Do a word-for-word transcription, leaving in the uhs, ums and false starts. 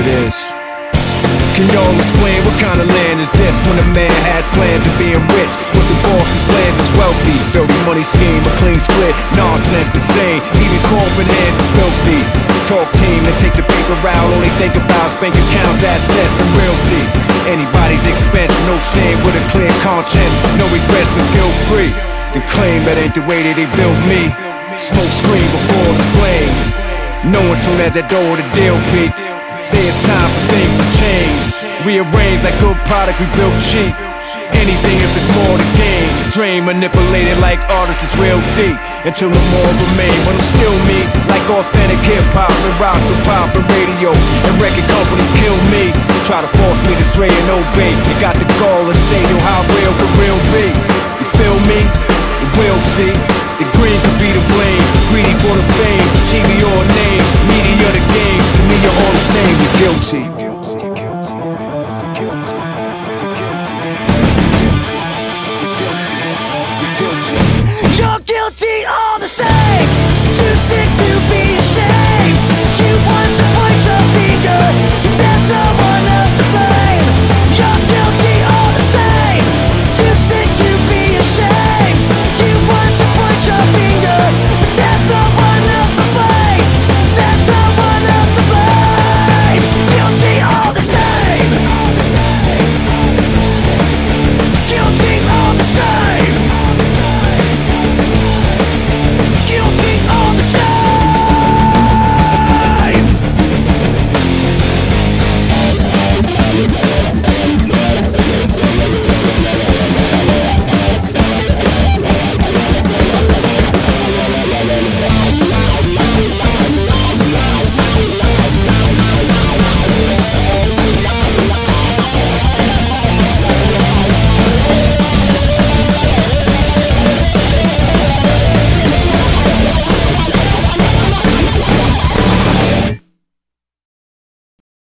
it is. Can y'all explain what kind of land is this when a man has plans of being rich, but the boss's plans is wealthy? Dirty money scheme, a clean split, nonsense insane, even corporate hands is filthy. Talk team and take the paper out, all they think about is bank accounts, assets and realty. Anybody's expense, no shame with a clear conscience, no regrets and guilt free. They claim that ain't the way that they built me. Smoke screen before the flame, knowing soon as that door the deal peak. Say it's time for things to change, rearrange like good product we built cheap. Anything if it's more to gain, drain manipulated like artists, it's real deep. Until no more remain, but I'm still me, like authentic hip-hop and rock to pop and radio. And record companies kill me, try to force me to stray and obey. You got the gall to say, yo, how real the